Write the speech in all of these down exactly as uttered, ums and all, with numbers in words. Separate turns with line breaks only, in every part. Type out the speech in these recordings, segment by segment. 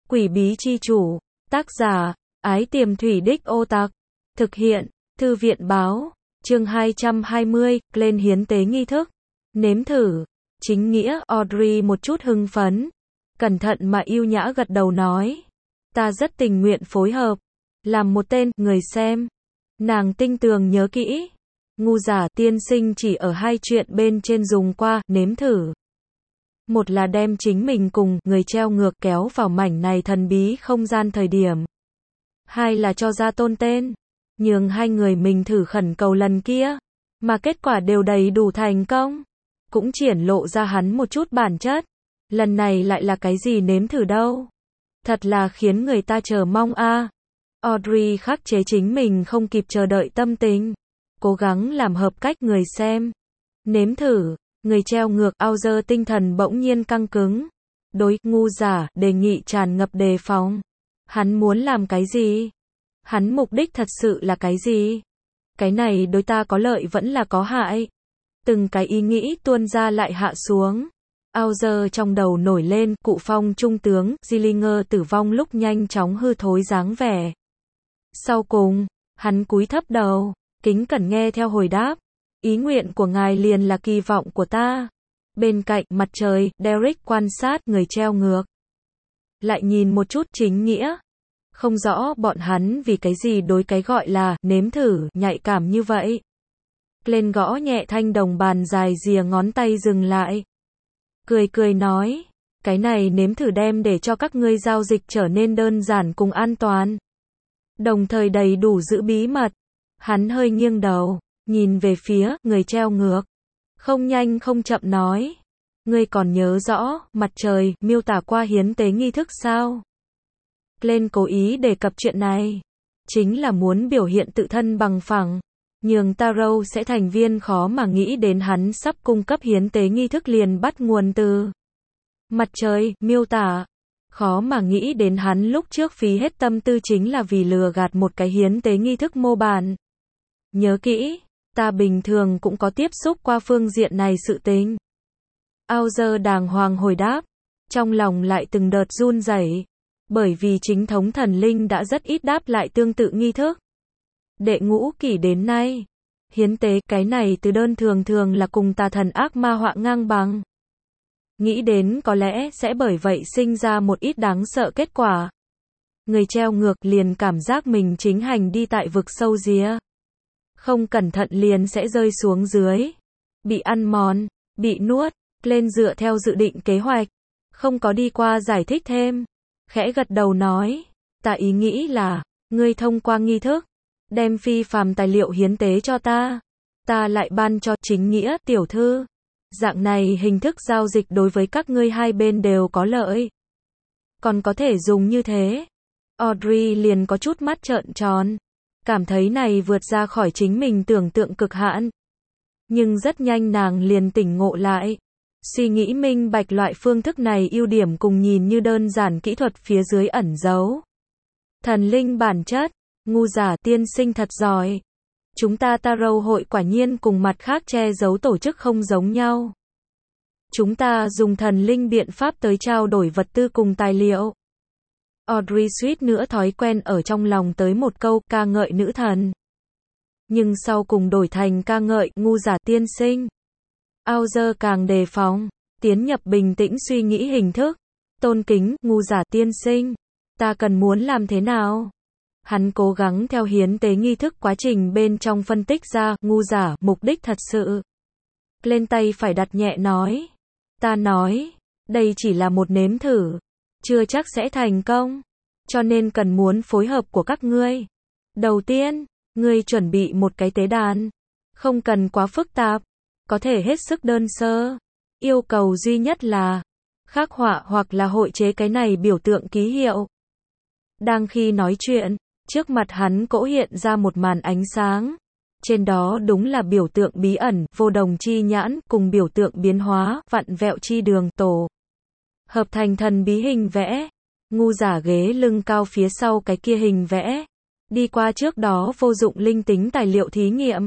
Quỷ bí chi chủ, tác giả, Ái Tiềm Thủy Đích Ô Tạc, thực hiện, Thư viện báo, chương hai trăm hai mươi, lên hiến tế nghi thức, nếm thử, chính nghĩa, Audrey một chút hưng phấn, cẩn thận mà yêu nhã gật đầu nói, ta rất tình nguyện phối hợp, làm một tên, người xem, nàng tinh tường nhớ kỹ, ngu giả tiên sinh chỉ ở hai chuyện bên trên dùng qua, nếm thử. Một là đem chính mình cùng người treo ngược kéo vào mảnh này thần bí không gian thời điểm. Hai là cho ra tôn tên, nhường hai người mình thử khẩn cầu lần kia, mà kết quả đều đầy đủ thành công. Cũng triển lộ ra hắn một chút bản chất. Lần này lại là cái gì nếm thử đâu. Thật là khiến người ta chờ mong a. À. Audrey khắc chế chính mình không kịp chờ đợi tâm tình. Cố gắng làm hợp cách người xem. Nếm thử. Người treo ngược Auger tinh thần bỗng nhiên căng cứng. Đối ngu giả đề nghị tràn ngập đề phòng. Hắn muốn làm cái gì? Hắn mục đích thật sự là cái gì? Cái này đối ta có lợi vẫn là có hại. Từng cái ý nghĩ tuôn ra lại hạ xuống. Auger trong đầu nổi lên cụ phong trung tướng Gillinger tử vong lúc nhanh chóng hư thối dáng vẻ. Sau cùng, hắn cúi thấp đầu, kính cẩn nghe theo hồi đáp. Ý nguyện của ngài liền là kỳ vọng của ta. Bên cạnh mặt trời, Derek quan sát người treo ngược. Lại nhìn một chút chính nghĩa. Không rõ bọn hắn vì cái gì đối cái gọi là nếm thử nhạy cảm như vậy. Lên gõ nhẹ thanh đồng bàn dài rìa ngón tay dừng lại. Cười cười nói, cái này nếm thử đem để cho các ngươi giao dịch trở nên đơn giản cùng an toàn. Đồng thời đầy đủ giữ bí mật. Hắn hơi nghiêng đầu, nhìn về phía người treo ngược. Không nhanh không chậm nói. Ngươi còn nhớ rõ, mặt trời, miêu tả qua hiến tế nghi thức sao? Lên cố ý đề cập chuyện này. Chính là muốn biểu hiện tự thân bằng phẳng. Nhường Tarot sẽ thành viên khó mà nghĩ đến hắn sắp cung cấp hiến tế nghi thức liền bắt nguồn từ. Mặt trời, miêu tả. Khó mà nghĩ đến hắn lúc trước phí hết tâm tư chính là vì lừa gạt một cái hiến tế nghi thức mô bản. Nhớ kỹ, ta bình thường cũng có tiếp xúc qua phương diện này sự tình. Auger đàng hoàng hồi đáp, trong lòng lại từng đợt run rẩy, bởi vì chính thống thần linh đã rất ít đáp lại tương tự nghi thức. Đệ ngũ kỷ đến nay, hiến tế cái này từ đơn thường thường là cùng tà thần ác ma họa ngang bằng. Nghĩ đến có lẽ sẽ bởi vậy sinh ra một ít đáng sợ kết quả. Người treo ngược liền cảm giác mình chính hành đi tại vực sâu ría. Không cẩn thận liền sẽ rơi xuống dưới. Bị ăn mòn, bị nuốt, lên dựa theo dự định kế hoạch. Không có đi qua giải thích thêm. Khẽ gật đầu nói, ta ý nghĩ là, ngươi thông qua nghi thức, đem phi phàm tài liệu hiến tế cho ta. Ta lại ban cho chính nghĩa tiểu thư. Dạng này hình thức giao dịch đối với các ngươi hai bên đều có lợi. Còn có thể dùng như thế. Audrey liền có chút mắt trợn tròn. Cảm thấy này vượt ra khỏi chính mình tưởng tượng cực hạn. Nhưng rất nhanh nàng liền tỉnh ngộ lại. Suy nghĩ minh bạch loại phương thức này ưu điểm cùng nhìn như đơn giản kỹ thuật phía dưới ẩn giấu. Thần linh bản chất, ngu giả tiên sinh thật giỏi. Chúng ta Tarot hội quả nhiên cùng mặt khác che giấu tổ chức không giống nhau. Chúng ta dùng thần linh biện pháp tới trao đổi vật tư cùng tài liệu. Audrey suýt nữa thói quen ở trong lòng tới một câu ca ngợi nữ thần. Nhưng sau cùng đổi thành ca ngợi ngu giả tiên sinh. Auger càng đề phòng, tiến nhập bình tĩnh suy nghĩ hình thức. Tôn kính, ngu giả tiên sinh. Ta cần muốn làm thế nào? Hắn cố gắng theo hiến tế nghi thức quá trình bên trong phân tích ra ngu giả mục đích thật sự. Lên tay phải đặt nhẹ nói. Ta nói, đây chỉ là một nếm thử. Chưa chắc sẽ thành công. Cho nên cần muốn phối hợp của các ngươi. Đầu tiên, ngươi chuẩn bị một cái tế đàn. Không cần quá phức tạp. Có thể hết sức đơn sơ. Yêu cầu duy nhất là khắc họa hoặc là hội chế cái này biểu tượng ký hiệu. Đang khi nói chuyện, trước mặt hắn cỗ hiện ra một màn ánh sáng. Trên đó đúng là biểu tượng bí ẩn, vô đồng chi nhãn, cùng biểu tượng biến hóa, vặn vẹo chi đường, tổ. Hợp thành thần bí hình vẽ. Ngu giả ghế lưng cao phía sau cái kia hình vẽ. Đi qua trước đó vô dụng linh tính tài liệu thí nghiệm.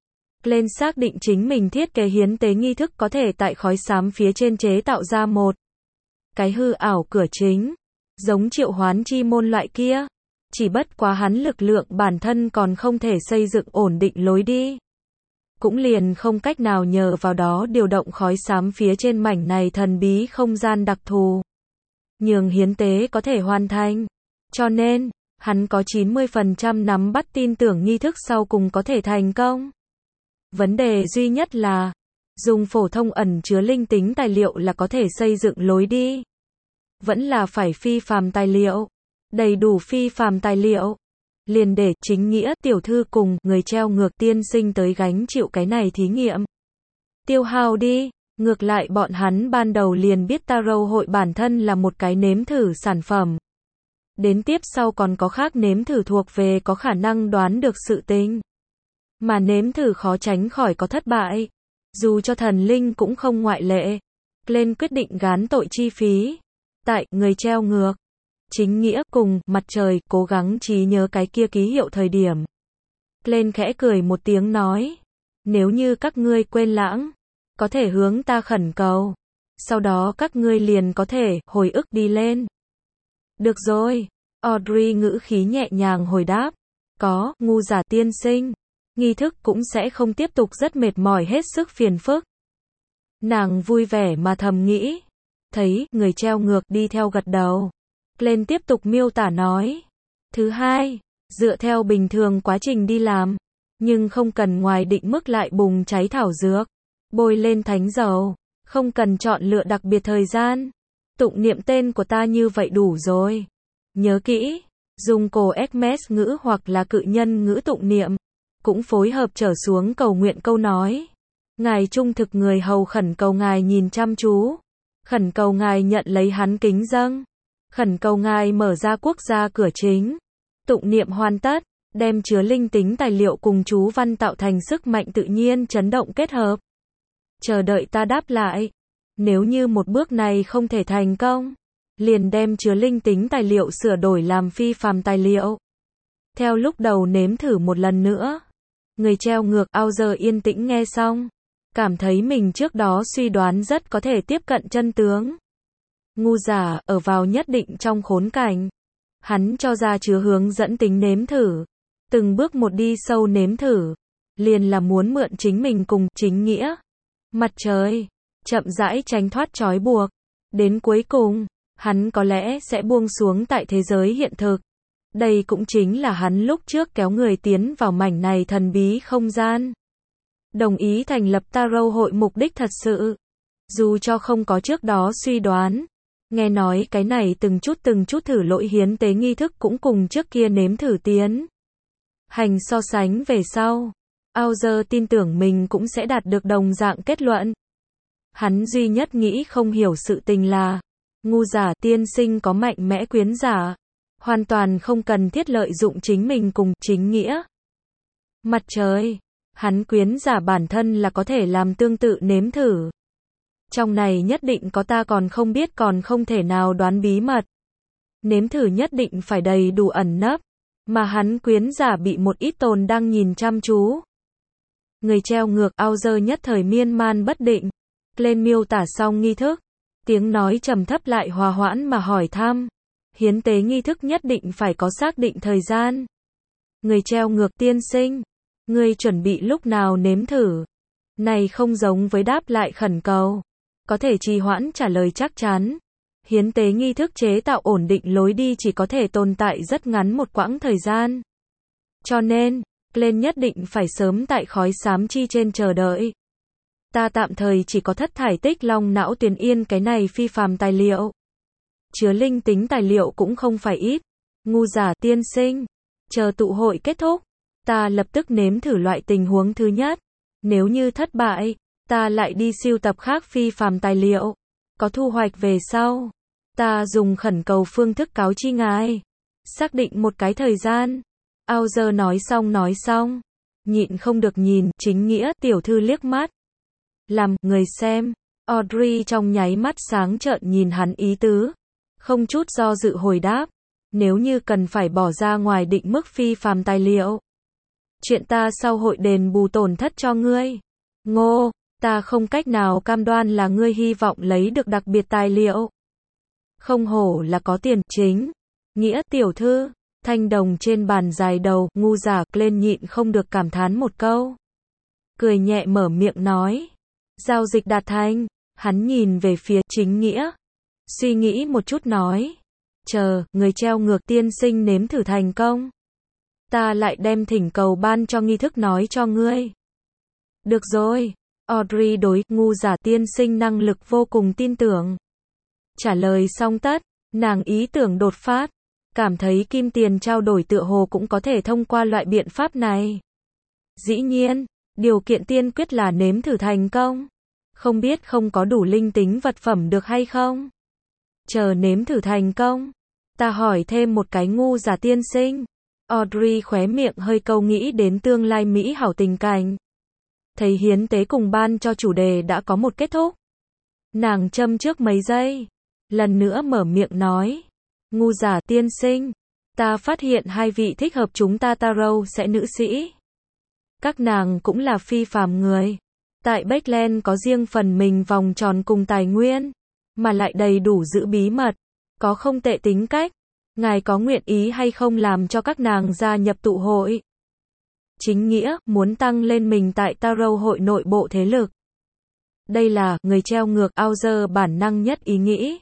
Lên xác định chính mình thiết kế hiến tế nghi thức có thể tại khói xám phía trên chế tạo ra một cái hư ảo cửa chính. giống triệu hoán chi môn loại kia. Chỉ bất quá hắn lực lượng bản thân còn không thể xây dựng ổn định lối đi. Cũng liền không cách nào nhờ vào đó điều động khói xám phía trên mảnh này thần bí không gian đặc thù. Nhường hiến tế có thể hoàn thành. Cho nên, hắn có chín mươi phần trăm nắm bắt tin tưởng nghi thức sau cùng có thể thành công. Vấn đề duy nhất là, dùng phổ thông ẩn chứa linh tính tài liệu là có thể xây dựng lối đi. Vẫn là phải phi phàm tài liệu. Đầy đủ phi phàm tài liệu. Liền để chính nghĩa tiểu thư cùng người treo ngược tiên sinh tới gánh chịu cái này thí nghiệm. Tiêu hao đi. Ngược lại bọn hắn ban đầu liền biết Tarot hội bản thân là một cái nếm thử sản phẩm. Đến tiếp sau còn có khác nếm thử thuộc về có khả năng đoán được sự tình. Mà nếm thử khó tránh khỏi có thất bại. Dù cho thần linh cũng không ngoại lệ. Glenn quyết định gán tội chi phí. Tại người treo ngược. Chính nghĩa cùng mặt trời cố gắng trí nhớ cái kia ký hiệu thời điểm. Glenn khẽ cười một tiếng nói. Nếu như các ngươi quên lãng. Có thể hướng ta khẩn cầu. Sau đó các ngươi liền có thể hồi ức đi lên. Được rồi. Audrey ngữ khí nhẹ nhàng hồi đáp. Có, ngu giả tiên sinh. Nghi thức cũng sẽ không tiếp tục rất mệt mỏi hết sức phiền phức. Nàng vui vẻ mà thầm nghĩ. Thấy người treo ngược đi theo gật đầu. Glenn tiếp tục miêu tả nói. Thứ hai, dựa theo bình thường quá trình đi làm. Nhưng không cần ngoài định mức lại bùng cháy thảo dược. Bôi lên thánh dầu. Không cần chọn lựa đặc biệt thời gian. Tụng niệm tên của ta như vậy đủ rồi. Nhớ kỹ. Dùng cổ Hermes ngữ hoặc là cự nhân ngữ tụng niệm. Cũng phối hợp trở xuống cầu nguyện câu nói. Ngài trung thực người hầu khẩn cầu ngài nhìn chăm chú. Khẩn cầu ngài nhận lấy hắn kính dâng. Khẩn cầu ngài mở ra quốc gia cửa chính. Tụng niệm hoàn tất. Đem chứa linh tính tài liệu cùng chú văn tạo thành sức mạnh tự nhiên chấn động kết hợp. Chờ đợi ta đáp lại. Nếu như một bước này không thể thành công, liền đem chứa linh tính tài liệu sửa đổi làm phi phàm tài liệu. Theo lúc đầu nếm thử một lần nữa. Người treo ngược ao giờ yên tĩnh nghe xong. Cảm thấy mình trước đó suy đoán rất có thể tiếp cận chân tướng. Ngu giả ở vào nhất định trong khốn cảnh. Hắn cho ra chứa hướng dẫn tính nếm thử. Từng bước một đi sâu nếm thử. Liền là muốn mượn chính mình cùng chính nghĩa. Mặt trời. Chậm rãi tránh thoát trói buộc. Đến cuối cùng, hắn có lẽ sẽ buông xuống tại thế giới hiện thực. Đây cũng chính là hắn lúc trước kéo người tiến vào mảnh này thần bí không gian. Đồng ý thành lập Tarot hội mục đích thật sự. Dù cho không có trước đó suy đoán. Nghe nói cái này từng chút từng chút thử lỗi hiến tế nghi thức cũng cùng trước kia nếm thử tiến. Hành so sánh về sau. Auger tin tưởng mình cũng sẽ đạt được đồng dạng kết luận. Hắn duy nhất nghĩ không hiểu sự tình là. Ngu giả tiên sinh có mạnh mẽ quyến giả. Hoàn toàn không cần thiết lợi dụng chính mình cùng chính nghĩa. Mặt trời. Hắn quyến giả bản thân là có thể làm tương tự nếm thử. Trong này nhất định có ta còn không biết còn không thể nào đoán bí mật. Nếm thử nhất định phải đầy đủ ẩn nấp. Mà hắn quyến giả bị một ít tồn đang nhìn chăm chú. Người treo ngược Auger nhất thời miên man bất định. Lên miêu tả xong nghi thức. Tiếng nói trầm thấp lại hòa hoãn mà hỏi thăm. Hiến tế nghi thức nhất định phải có xác định thời gian. Người treo ngược tiên sinh. Người chuẩn bị lúc nào nếm thử. Này không giống với đáp lại khẩn cầu. Có thể trì hoãn trả lời chắc chắn. Hiến tế nghi thức chế tạo ổn định lối đi chỉ có thể tồn tại rất ngắn một quãng thời gian. Cho nên, Glenn nhất định phải sớm tại khói xám chi trên chờ đợi. Ta tạm thời chỉ có thất thải tích long não tuyến yên cái này phi phàm tài liệu. Chứa linh tính tài liệu cũng không phải ít. Ngu giả tiên sinh. Chờ tụ hội kết thúc. Ta lập tức nếm thử loại tình huống thứ nhất. Nếu như thất bại, ta lại đi sưu tập khác phi phàm tài liệu. Có thu hoạch về sau. Ta dùng khẩn cầu phương thức cáo chi ngài. Xác định một cái thời gian. Auger nói xong nói xong. Nhịn không được nhìn chính nghĩa tiểu thư liếc mắt. Làm người xem. Audrey trong nháy mắt sáng trợn nhìn hắn ý tứ. Không chút do dự hồi đáp. Nếu như cần phải bỏ ra ngoài định mức phi phàm tài liệu. Chuyện ta sau hội đền bù tổn thất cho ngươi. Ngô, ta không cách nào cam đoan là ngươi hy vọng lấy được đặc biệt tài liệu. Không hổ là có tiền, chính nghĩa tiểu thư. Thanh đồng trên bàn dài đầu, ngu giả lên nhịn không được cảm thán một câu. Cười nhẹ mở miệng nói. Giao dịch đạt thành. Hắn nhìn về phía chính nghĩa. Suy nghĩ một chút nói. Chờ, người treo ngược tiên sinh nếm thử thành công. Ta lại đem thỉnh cầu ban cho nghi thức nói cho ngươi. Được rồi. Audrey đối ngu giả tiên sinh năng lực vô cùng tin tưởng. Trả lời xong tất, nàng ý tưởng đột phát. Cảm thấy kim tiền trao đổi tựa hồ cũng có thể thông qua loại biện pháp này. Dĩ nhiên, điều kiện tiên quyết là nếm thử thành công. Không biết không có đủ linh tính vật phẩm được hay không? Chờ nếm thử thành công. Ta hỏi thêm một cái ngu giả tiên sinh. Audrey khóe miệng hơi câu nghĩ đến tương lai mỹ hảo tình cảnh. Thấy hiến tế cùng ban cho chủ đề đã có một kết thúc. Nàng châm trước mấy giây. Lần nữa mở miệng nói. Ngu giả tiên sinh. Ta phát hiện hai vị thích hợp chúng ta tarot sẽ nữ sĩ. Các nàng cũng là phi phàm người. Tại Backland có riêng phần mình vòng tròn cùng tài nguyên. Mà lại đầy đủ giữ bí mật. Có không tệ tính cách. Ngài có nguyện ý hay không làm cho các nàng gia nhập tụ hội? Chính nghĩa, muốn tăng lên mình tại tarot hội nội bộ thế lực. Đây là, người treo ngược, Auger bản năng nhất ý nghĩ.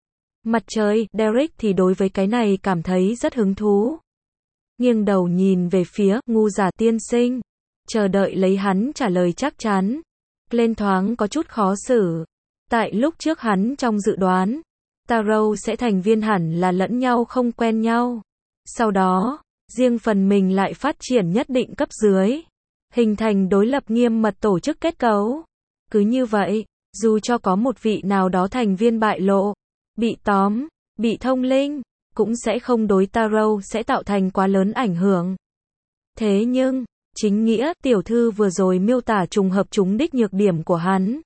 Mặt trời, Derek thì đối với cái này cảm thấy rất hứng thú. Nghiêng đầu nhìn về phía, ngu giả tiên sinh. Chờ đợi lấy hắn trả lời chắc chắn. Lên thoáng có chút khó xử. Tại lúc trước hắn trong dự đoán, tarot sẽ thành viên hẳn là lẫn nhau không quen nhau. Sau đó, riêng phần mình lại phát triển nhất định cấp dưới. Hình thành đối lập nghiêm mật tổ chức kết cấu. Cứ như vậy, dù cho có một vị nào đó thành viên bại lộ, bị tóm, bị thông linh, cũng sẽ không đối tarot sẽ tạo thành quá lớn ảnh hưởng. Thế nhưng, chính nghĩa, tiểu thư vừa rồi miêu tả trùng hợp chúng đích nhược điểm của hắn.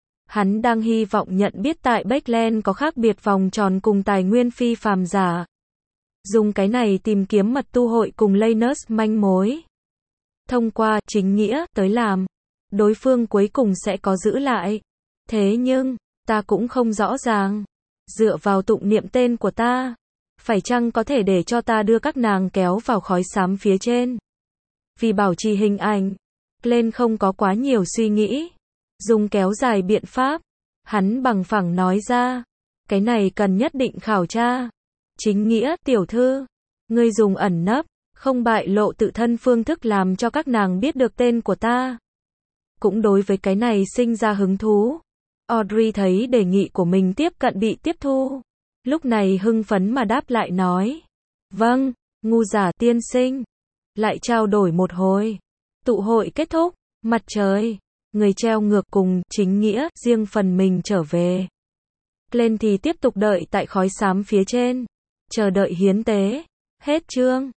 Hắn đang hy vọng nhận biết tại Backland có khác biệt vòng tròn cùng tài nguyên phi phàm giả. Dùng cái này tìm kiếm mật tu hội cùng Lanus manh mối. Thông qua chính nghĩa tới làm. Đối phương cuối cùng sẽ có giữ lại. Thế nhưng, ta cũng không rõ ràng. Dựa vào tụng niệm tên của ta. Phải chăng có thể để cho ta đưa các nàng kéo vào khói xám phía trên. Vì bảo trì hình ảnh. Lên không có quá nhiều suy nghĩ. Dùng kéo dài biện pháp. Hắn bằng phẳng nói ra. Cái này cần nhất định khảo tra. Chính nghĩa, tiểu thư. Ngươi dùng ẩn nấp, không bại lộ tự thân phương thức làm cho các nàng biết được tên của ta. Cũng đối với cái này sinh ra hứng thú. Audrey thấy đề nghị của mình tiếp cận bị tiếp thu. Lúc này hưng phấn mà đáp lại nói. Vâng, ngu giả tiên sinh. Lại trao đổi một hồi. Tụ hội kết thúc, mặt trời. Người treo ngược cùng chính nghĩa riêng phần mình trở về. Lên thì tiếp tục đợi tại khói xám phía trên. Chờ đợi hiến tế. Hết chương.